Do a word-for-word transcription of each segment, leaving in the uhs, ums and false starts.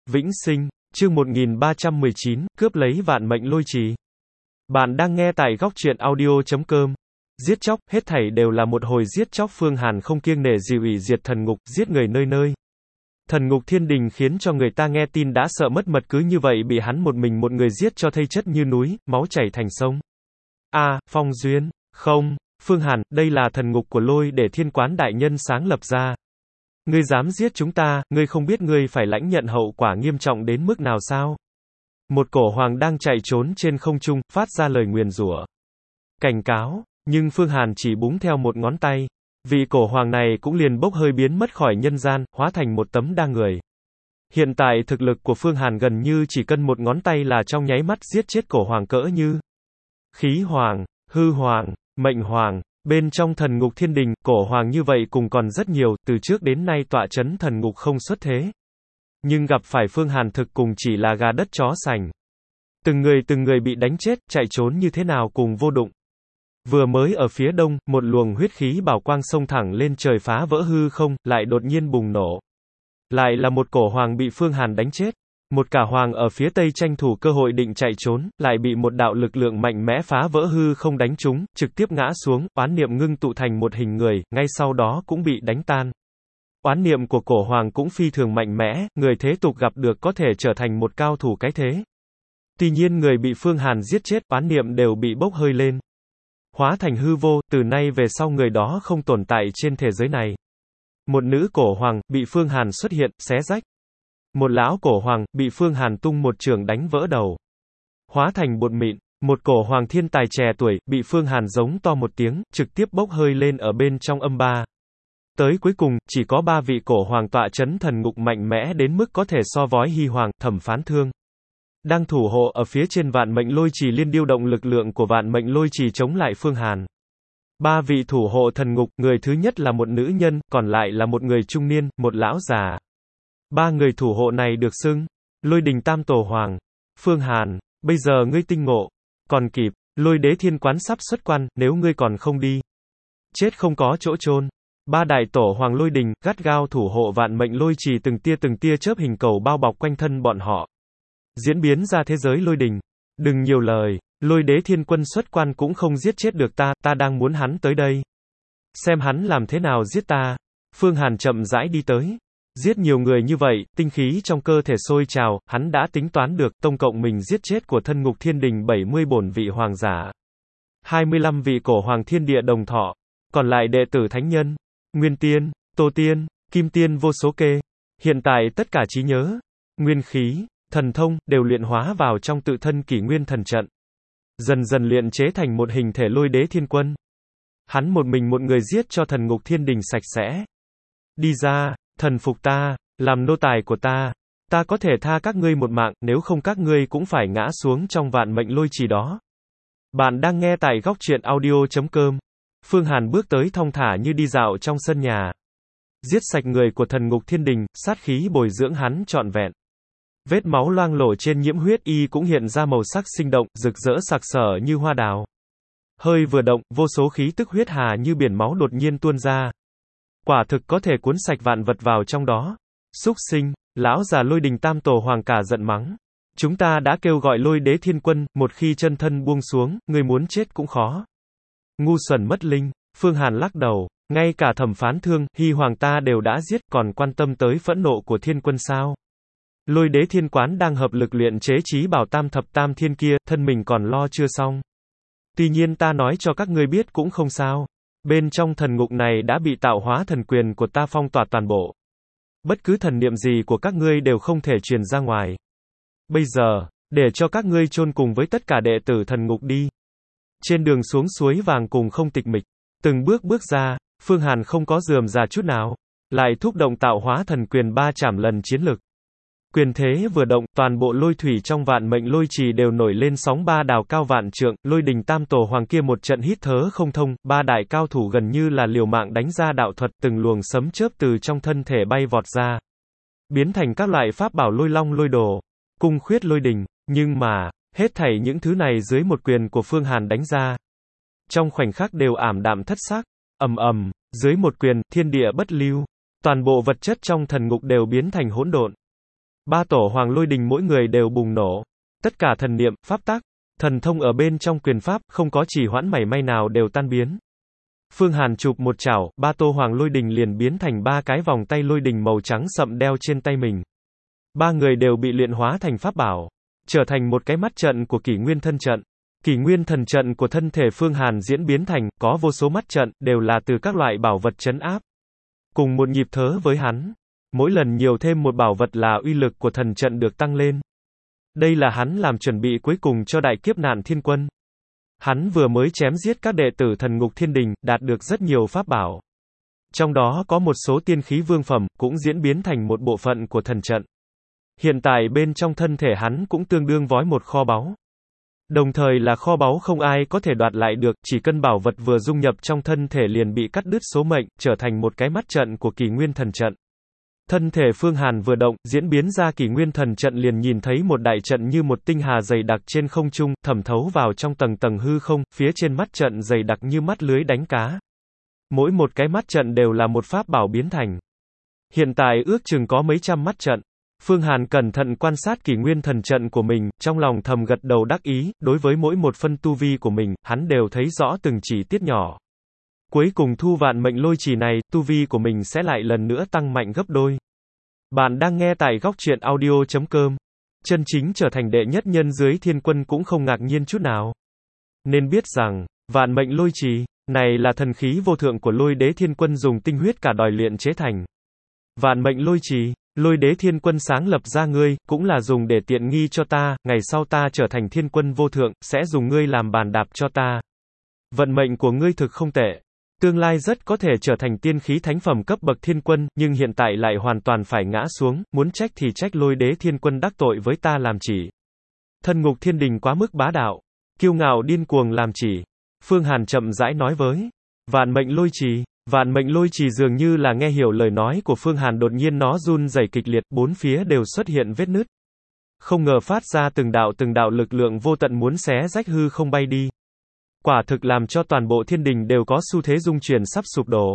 Vĩnh sinh, chương một nghìn ba trăm mười chín, cướp lấy vạn mệnh lôi trì. Bạn đang nghe tại góc truyện audio chấm com. Giết chóc, hết thảy đều là một hồi giết chóc. Phương Hàn không kiêng nể gì hủy diệt thần ngục, giết người nơi nơi. Thần ngục thiên đình khiến cho người ta nghe tin đã sợ mất mật, cứ như vậy bị hắn một mình một người giết cho thây chất như núi, máu chảy thành sông. A, à, Phong Duyên, không, Phương Hàn, đây là thần ngục của lôi để thiên quán đại nhân sáng lập ra. Ngươi dám giết chúng ta, ngươi không biết ngươi phải lãnh nhận hậu quả nghiêm trọng đến mức nào sao? Một cổ hoàng đang chạy trốn trên không trung, phát ra lời nguyền rủa, cảnh cáo, nhưng Phương Hàn chỉ búng theo một ngón tay. Vị cổ hoàng này cũng liền bốc hơi biến mất khỏi nhân gian, hóa thành một tấm da người. Hiện tại thực lực của Phương Hàn gần như chỉ cần một ngón tay là trong nháy mắt giết chết cổ hoàng cỡ như khí hoàng, hư hoàng, mệnh hoàng. Bên trong thần ngục thiên đình, cổ hoàng như vậy cùng còn rất nhiều, từ trước đến nay tọa chấn thần ngục không xuất thế. Nhưng gặp phải Phương Hàn thực cùng chỉ là gà đất chó sành. Từng người từng người bị đánh chết, chạy trốn như thế nào cùng vô dụng. Vừa mới ở phía đông, một luồng huyết khí bảo quang xông thẳng lên trời phá vỡ hư không, lại đột nhiên bùng nổ. Lại là một cổ hoàng bị Phương Hàn đánh chết. Một cả hoàng ở phía tây tranh thủ cơ hội định chạy trốn, lại bị một đạo lực lượng mạnh mẽ phá vỡ hư không đánh trúng, trực tiếp ngã xuống, oán niệm ngưng tụ thành một hình người, ngay sau đó cũng bị đánh tan. Oán niệm của cổ hoàng cũng phi thường mạnh mẽ, người thế tục gặp được có thể trở thành một cao thủ cái thế. Tuy nhiên người bị Phương Hàn giết chết, oán niệm đều bị bốc hơi lên, hóa thành hư vô, từ nay về sau người đó không tồn tại trên thế giới này. Một nữ cổ hoàng, bị Phương Hàn xuất hiện, xé rách. Một lão cổ hoàng, bị Phương Hàn tung một chưởng đánh vỡ đầu, hóa thành bột mịn. Một cổ hoàng thiên tài trẻ tuổi, bị Phương Hàn giống to một tiếng, trực tiếp bốc hơi lên ở bên trong âm ba. Tới cuối cùng, chỉ có ba vị cổ hoàng tọa chấn thần ngục mạnh mẽ đến mức có thể so với Hy Hoàng, Thẩm Phán Thương. Đang thủ hộ ở phía trên vạn mệnh lôi trì liên điều động lực lượng của vạn mệnh lôi trì chống lại Phương Hàn. Ba vị thủ hộ thần ngục, người thứ nhất là một nữ nhân, còn lại là một người trung niên, một lão già. Ba người thủ hộ này được xưng Lôi Đình Tam Tổ Hoàng. Phương Hàn, bây giờ ngươi tinh ngộ, còn kịp, Lôi Đế Thiên Quán sắp xuất quan, nếu ngươi còn không đi, chết không có chỗ chôn. Ba đại tổ hoàng Lôi Đình, gắt gao thủ hộ vạn mệnh lôi trì, từng tia từng tia chớp hình cầu bao bọc quanh thân bọn họ. Diễn biến ra thế giới Lôi Đình. Đừng nhiều lời, Lôi Đế Thiên Quân xuất quan cũng không giết chết được ta, ta đang muốn hắn tới đây. Xem hắn làm thế nào giết ta. Phương Hàn chậm rãi đi tới. Giết nhiều người như vậy, tinh khí trong cơ thể sôi trào, hắn đã tính toán được, tổng cộng mình giết chết của thân ngục thiên đình bảy mươi bổn vị hoàng giả. hai mươi lăm vị cổ hoàng thiên địa đồng thọ. Còn lại đệ tử thánh nhân, Nguyên Tiên, Tô Tiên, Kim Tiên vô số kê. Hiện tại tất cả trí nhớ, nguyên khí, thần thông, đều luyện hóa vào trong tự thân kỷ nguyên thần trận. Dần dần luyện chế thành một hình thể Lôi Đế Thiên Quân. Hắn một mình một người giết cho thần ngục thiên đình sạch sẽ. Đi ra, thần phục ta, làm nô tài của ta. Ta có thể tha các ngươi một mạng, nếu không các ngươi cũng phải ngã xuống trong vạn mệnh lôi trì đó. Bạn đang nghe tại góc truyện audio chấm com. Phương Hàn bước tới thong thả như đi dạo trong sân nhà. Giết sạch người của thần ngục thiên đình, sát khí bồi dưỡng hắn trọn vẹn. Vết máu loang lổ trên nhiễm huyết y cũng hiện ra màu sắc sinh động, rực rỡ sặc sỡ như hoa đào. Hơi vừa động, vô số khí tức huyết hà như biển máu đột nhiên tuôn ra. Quả thực có thể cuốn sạch vạn vật vào trong đó. Súc sinh, lão già Lôi Đình Tam Tổ Hoàng cả giận mắng. Chúng ta đã kêu gọi Lôi Đế Thiên Quân, một khi chân thân buông xuống, người muốn chết cũng khó. Ngu xuẩn mất linh. Phương Hàn lắc đầu. Ngay cả Thẩm Phán Thương, Hy Hoàng ta đều đã giết, còn quan tâm tới phẫn nộ của Thiên Quân sao? Lôi Đế Thiên Quán đang hợp lực luyện chế chí bảo tam thập tam thiên kia, thân mình còn lo chưa xong. Tuy nhiên ta nói cho các ngươi biết cũng không sao. Bên trong thần ngục này đã bị tạo hóa thần quyền của ta phong tỏa toàn bộ. Bất cứ thần niệm gì của các ngươi đều không thể truyền ra ngoài. Bây giờ, để cho các ngươi chôn cùng với tất cả đệ tử thần ngục đi. Trên đường xuống suối vàng cùng không tịch mịch, từng bước bước ra, Phương Hàn không có rườm rà chút nào, lại thúc động tạo hóa thần quyền ba chảm lần chiến lực. Quyền thế vừa động, toàn bộ lôi thủy trong vạn mệnh lôi trì đều nổi lên sóng ba đào cao vạn trượng, Lôi Đình Tam Tổ Hoàng kia một trận hít thở không thông, ba đại cao thủ gần như là liều mạng đánh ra đạo thuật, từng luồng sấm chớp từ trong thân thể bay vọt ra, biến thành các loại pháp bảo lôi long lôi đồ, cung khuyết lôi đình, nhưng mà, hết thảy những thứ này dưới một quyền của Phương Hàn đánh ra, trong khoảnh khắc đều ảm đạm thất sắc, ầm ầm, dưới một quyền, thiên địa bất lưu, toàn bộ vật chất trong thần ngục đều biến thành hỗn độn. Ba tổ hoàng lôi đình mỗi người đều bùng nổ. Tất cả thần niệm, pháp tắc, thần thông ở bên trong quyền pháp, không có trì hoãn mảy may nào đều tan biến. Phương Hàn chụp một chảo, ba tô hoàng lôi đình liền biến thành ba cái vòng tay lôi đình màu trắng sậm đeo trên tay mình. Ba người đều bị luyện hóa thành pháp bảo, trở thành một cái mắt trận của kỷ nguyên thân trận. Kỷ nguyên thần trận của thân thể Phương Hàn diễn biến thành, có vô số mắt trận, đều là từ các loại bảo vật trấn áp. Cùng một nhịp thớ với hắn, mỗi lần nhiều thêm một bảo vật là uy lực của thần trận được tăng lên. Đây là hắn làm chuẩn bị cuối cùng cho đại kiếp nạn thiên quân. Hắn vừa mới chém giết các đệ tử thần ngục thiên đình, đạt được rất nhiều pháp bảo. Trong đó có một số tiên khí vương phẩm, cũng diễn biến thành một bộ phận của thần trận. Hiện tại bên trong thân thể hắn cũng tương đương với một kho báu. Đồng thời là kho báu không ai có thể đoạt lại được, chỉ cần bảo vật vừa dung nhập trong thân thể liền bị cắt đứt số mệnh, trở thành một cái mắt trận của kỷ nguyên thần trận. Thân thể Phương Hàn vừa động, diễn biến ra kỷ nguyên thần trận liền nhìn thấy một đại trận như một tinh hà dày đặc trên không trung, thẩm thấu vào trong tầng tầng hư không, phía trên mắt trận dày đặc như mắt lưới đánh cá. Mỗi một cái mắt trận đều là một pháp bảo biến thành. Hiện tại ước chừng có mấy trăm mắt trận. Phương Hàn cẩn thận quan sát kỷ nguyên thần trận của mình, trong lòng thầm gật đầu đắc ý, đối với mỗi một phân tu vi của mình, hắn đều thấy rõ từng chi tiết nhỏ. Cuối cùng thu vạn mệnh lôi chỉ này, tu vi của mình sẽ lại lần nữa tăng mạnh gấp đôi. Bạn đang nghe tại góc truyện audio chấm com. Chân chính trở thành đệ nhất nhân dưới thiên quân cũng không ngạc nhiên chút nào. Nên biết rằng, vạn mệnh lôi chỉ này là thần khí vô thượng của lôi đế thiên quân dùng tinh huyết cả đời luyện chế thành. Vạn mệnh lôi chỉ, lôi đế thiên quân sáng lập ra ngươi, cũng là dùng để tiện nghi cho ta, ngày sau ta trở thành thiên quân vô thượng, sẽ dùng ngươi làm bàn đạp cho ta. Vận mệnh của ngươi thực không tệ. Tương lai rất có thể trở thành tiên khí thánh phẩm cấp bậc thiên quân, nhưng hiện tại lại hoàn toàn phải ngã xuống, muốn trách thì trách lôi đế thiên quân đắc tội với ta làm chỉ. Thân ngục thiên đình quá mức bá đạo, kiêu ngạo điên cuồng làm chỉ. Phương Hàn chậm rãi nói với. Vạn mệnh lôi trì, vạn mệnh lôi trì dường như là nghe hiểu lời nói của Phương Hàn, đột nhiên nó run rẩy kịch liệt, bốn phía đều xuất hiện vết nứt. Không ngờ phát ra từng đạo từng đạo lực lượng vô tận muốn xé rách hư không bay đi. Quả thực làm cho toàn bộ thiên đình đều có xu thế dung chuyển sắp sụp đổ.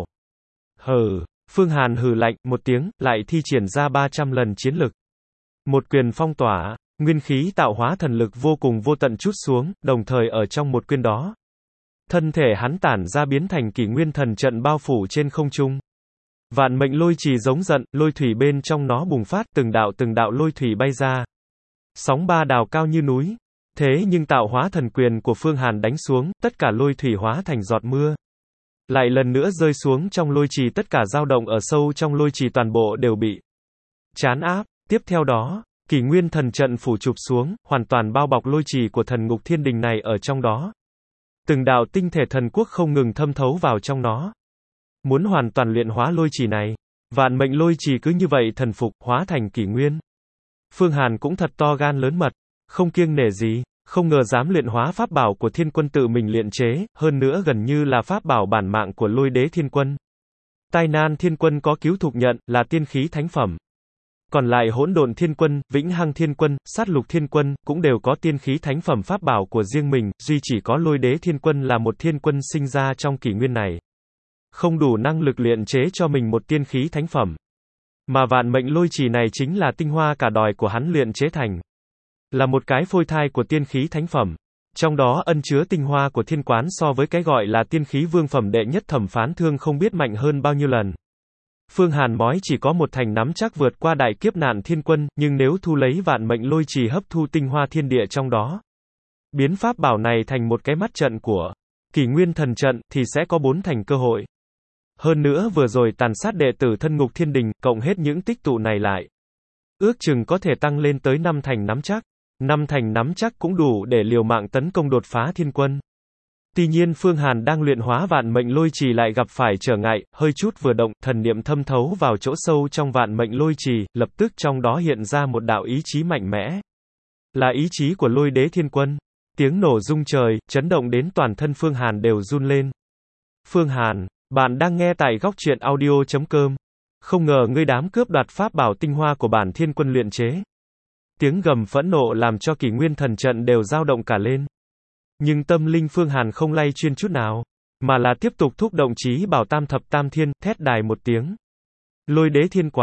Hừ, Phương Hàn hừ lạnh một tiếng, lại thi triển ra ba trăm lần chiến lực. Một quyền phong tỏa, nguyên khí tạo hóa thần lực vô cùng vô tận trút xuống, đồng thời ở trong một quyền đó. Thân thể hắn tản ra biến thành kỷ nguyên thần trận bao phủ trên không trung. Vạn mệnh lôi trì giống giận, lôi thủy bên trong nó bùng phát, từng đạo từng đạo lôi thủy bay ra. Sóng ba đào cao như núi. Thế nhưng tạo hóa thần quyền của Phương Hàn đánh xuống, tất cả lôi thủy hóa thành giọt mưa. Lại lần nữa rơi xuống trong lôi trì, tất cả dao động ở sâu trong lôi trì toàn bộ đều bị trán áp. Tiếp theo đó, kỷ nguyên thần trận phủ chụp xuống, hoàn toàn bao bọc lôi trì của thần ngục thiên đình này ở trong đó. Từng đạo tinh thể thần quốc không ngừng thâm thấu vào trong nó. Muốn hoàn toàn luyện hóa lôi trì này, vạn mệnh lôi trì cứ như vậy thần phục, hóa thành kỷ nguyên. Phương Hàn cũng thật to gan lớn mật. Không kiêng nể gì, không ngờ dám luyện hóa pháp bảo của thiên quân tự mình luyện chế, hơn nữa gần như là pháp bảo bản mạng của lôi đế thiên quân. Tai nan thiên quân có cứu thục nhận, là tiên khí thánh phẩm. Còn lại hỗn độn thiên quân, vĩnh hằng thiên quân, sát lục thiên quân, cũng đều có tiên khí thánh phẩm pháp bảo của riêng mình, duy chỉ có lôi đế thiên quân là một thiên quân sinh ra trong kỷ nguyên này. Không đủ năng lực luyện chế cho mình một tiên khí thánh phẩm. Mà vạn mệnh lôi chỉ này chính là tinh hoa cả đời của hắn luyện chế thành. Là một cái phôi thai của tiên khí thánh phẩm. Trong đó ân chứa tinh hoa của thiên quán so với cái gọi là tiên khí vương phẩm đệ nhất thẩm phán thương không biết mạnh hơn bao nhiêu lần. Phương Hàn mói chỉ có một thành nắm chắc vượt qua đại kiếp nạn thiên quân, nhưng nếu thu lấy vạn mệnh lôi trì hấp thu tinh hoa thiên địa trong đó, biến pháp bảo này thành một cái mắt trận của kỷ nguyên thần trận, thì sẽ có bốn thành cơ hội. Hơn nữa vừa rồi tàn sát đệ tử thân ngục thiên đình, cộng hết những tích tụ này lại, ước chừng có thể tăng lên tới năm thành nắm chắc. Năm thành nắm chắc cũng đủ để liều mạng tấn công đột phá thiên quân. Tuy nhiên Phương Hàn đang luyện hóa vạn mệnh lôi trì lại gặp phải trở ngại, hơi chút vừa động, thần niệm thâm thấu vào chỗ sâu trong vạn mệnh lôi trì, lập tức trong đó hiện ra một đạo ý chí mạnh mẽ. Là ý chí của lôi đế thiên quân. Tiếng nổ rung trời, chấn động đến toàn thân Phương Hàn đều run lên. Phương Hàn, bạn đang nghe tại góc truyện audio chấm com. Không ngờ ngươi dám cướp đoạt pháp bảo tinh hoa của bản thiên quân luyện chế. Tiếng gầm phẫn nộ làm cho kỷ nguyên thần trận đều dao động cả lên. Nhưng tâm linh Phương Hàn không lay chuyên chút nào, mà là tiếp tục thúc động chí bảo tam thập tam thiên, thét đài một tiếng. Lôi đế thiên quản,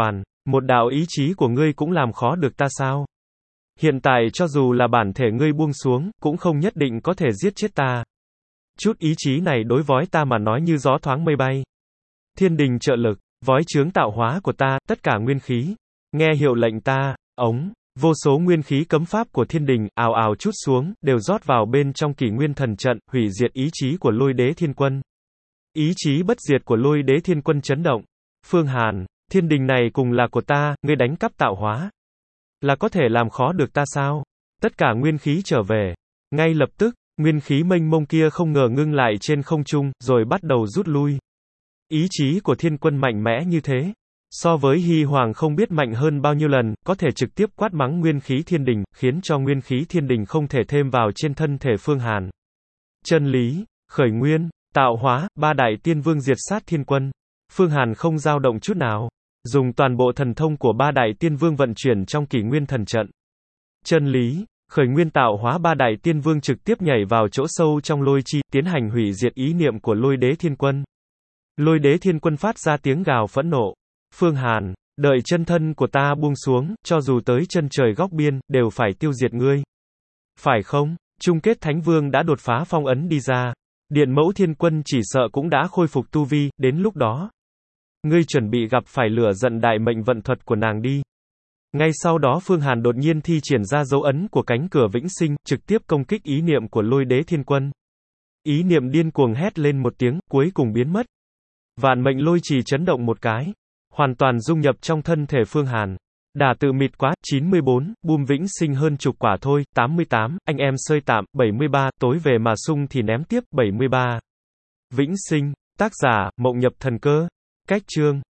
Một đạo ý chí của ngươi cũng làm khó được ta sao? Hiện tại cho dù là bản thể ngươi buông xuống, cũng không nhất định có thể giết chết ta. Chút ý chí này đối với ta mà nói như gió thoáng mây bay. Thiên đình trợ lực, vói chướng tạo hóa của ta, tất cả nguyên khí. Nghe hiệu lệnh ta, ống, vô số nguyên khí cấm pháp của thiên đình, ào ào trút xuống, đều rót vào bên trong kỷ nguyên thần trận, hủy diệt ý chí của lôi đế thiên quân. Ý chí bất diệt của lôi đế thiên quân chấn động. Phương Hàn, thiên đình này cùng là của ta, ngươi đánh cắp tạo hóa. Là có thể làm khó được ta sao? Tất cả nguyên khí trở về. Ngay lập tức, nguyên khí mênh mông kia không ngờ ngưng lại trên không trung, rồi bắt đầu rút lui. Ý chí của thiên quân mạnh mẽ như thế. So với Hy Hoàng không biết mạnh hơn bao nhiêu lần, có thể trực tiếp quát mắng nguyên khí thiên đình, khiến cho nguyên khí thiên đình không thể thêm vào trên thân thể Phương Hàn. Chân lý, khởi nguyên, tạo hóa, ba đại tiên vương diệt sát thiên quân. Phương Hàn không dao động chút nào. Dùng toàn bộ thần thông của ba đại tiên vương vận chuyển trong kỷ nguyên thần trận. Chân lý, khởi nguyên tạo hóa ba đại tiên vương trực tiếp nhảy vào chỗ sâu trong lôi chi, tiến hành hủy diệt ý niệm của lôi đế thiên quân. Lôi đế thiên quân phát ra tiếng gào phẫn nộ. Phương Hàn, đợi chân thân của ta buông xuống, cho dù tới chân trời góc biên, đều phải tiêu diệt ngươi. Phải không? Chung kết Thánh Vương đã đột phá phong ấn đi ra. Điện Mẫu Thiên Quân chỉ sợ cũng đã khôi phục tu vi, đến lúc đó. Ngươi chuẩn bị gặp phải lửa giận đại mệnh vận thuật của nàng đi. Ngay sau đó Phương Hàn đột nhiên thi triển ra dấu ấn của cánh cửa vĩnh sinh, trực tiếp công kích ý niệm của lôi đế thiên quân. Ý niệm điên cuồng hét lên một tiếng, cuối cùng biến mất. Vạn mệnh lôi trì chấn động một cái. Hoàn toàn dung nhập trong thân thể Phương Hàn. Đà tự mịt quá, chín mươi bốn, bùm vĩnh sinh hơn chục quả thôi, tám mươi tám, anh em sơi tạm, bảy mươi ba, tối về mà sung thì ném tiếp, bảy mươi ba. Vĩnh sinh, tác giả, Mộng Nhập Thần Cơ. Cách chương